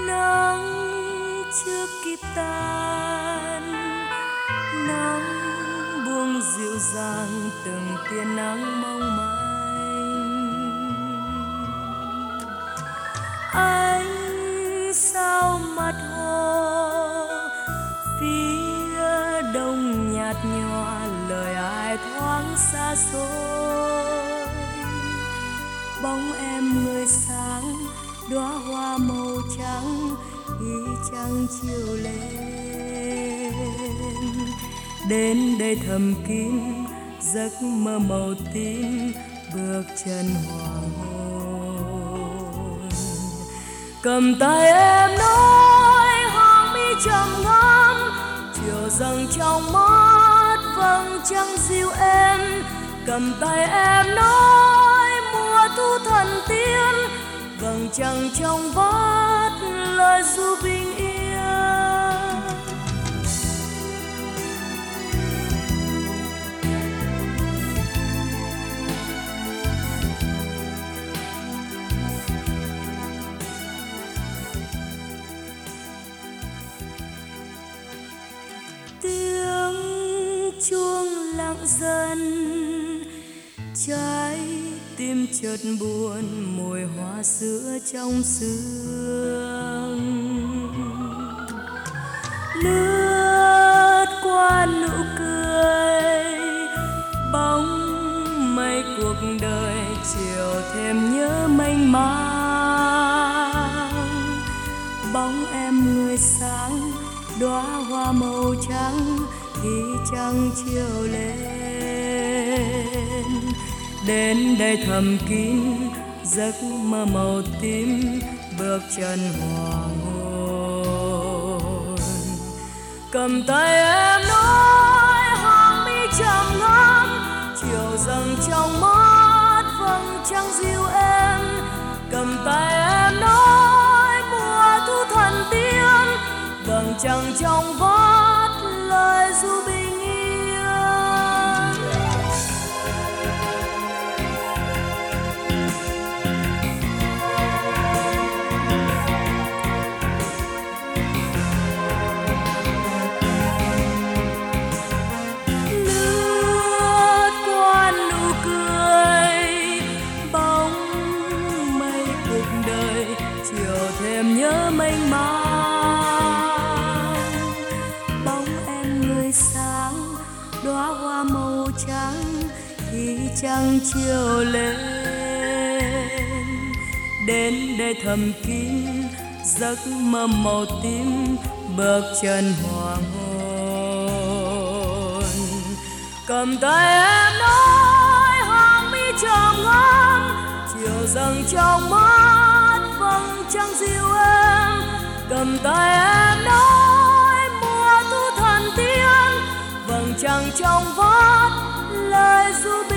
nắng chưa kịp tàn, nắng buông dịu dàng từng tia nắng mong manh. Ánh sao mặt hồ phía đông nhạt nhòa, lời ai thoáng xa xôi. Bóng em người sáng, đóa hoa màu trắng khi trăng chiều lên. Đến đây thầm kín giấc mơ màu tím, bước chân hoàng hôn. Cầm tay em nói hàng mi trầm ngâm, chiều dâng trong mắt vầng trăng dịu em. Cầm tay em nói mùa thu thần tiên, vầng trăng trong vắt lời ru bình yên. Tiếng chuông lặng dần, trái tim chợt buồn, mùi hoa sữa trong sương lướt qua nụ cười. Bóng mây cuộc đời chiều thêm nhớ mênh mang. Bóng em người sáng, đóa hoa màu trắng khi trăng chiều lên. Đến đây thầm kín giấc mơ màu tím, bước chân hoàng hôn. Cầm tay em nói hàng mi trầm ngâm, chiều dâng trong mắt vầng trăng dịu em. Cầm tay em nói mùa thu thần tiên, vầng trăng trong vắt lời ru bình yên. Lướt qua nụ cười, bóng mây cuộc đời chiều thêm nhớ mênh mang. Bóng em người sáng, đóa hoa màu trắng khi trăng chiều lên. Đến đây thầm kín giấc mơ màu tím, bước chân hoàng hôn. Cầm tay em nói hàng mi trầm ngâm, chiều dâng trong mắt vầng trăng dịu em. Cầm tay em nói mùa thu thần tiên, vầng trăng trong vắt lời ru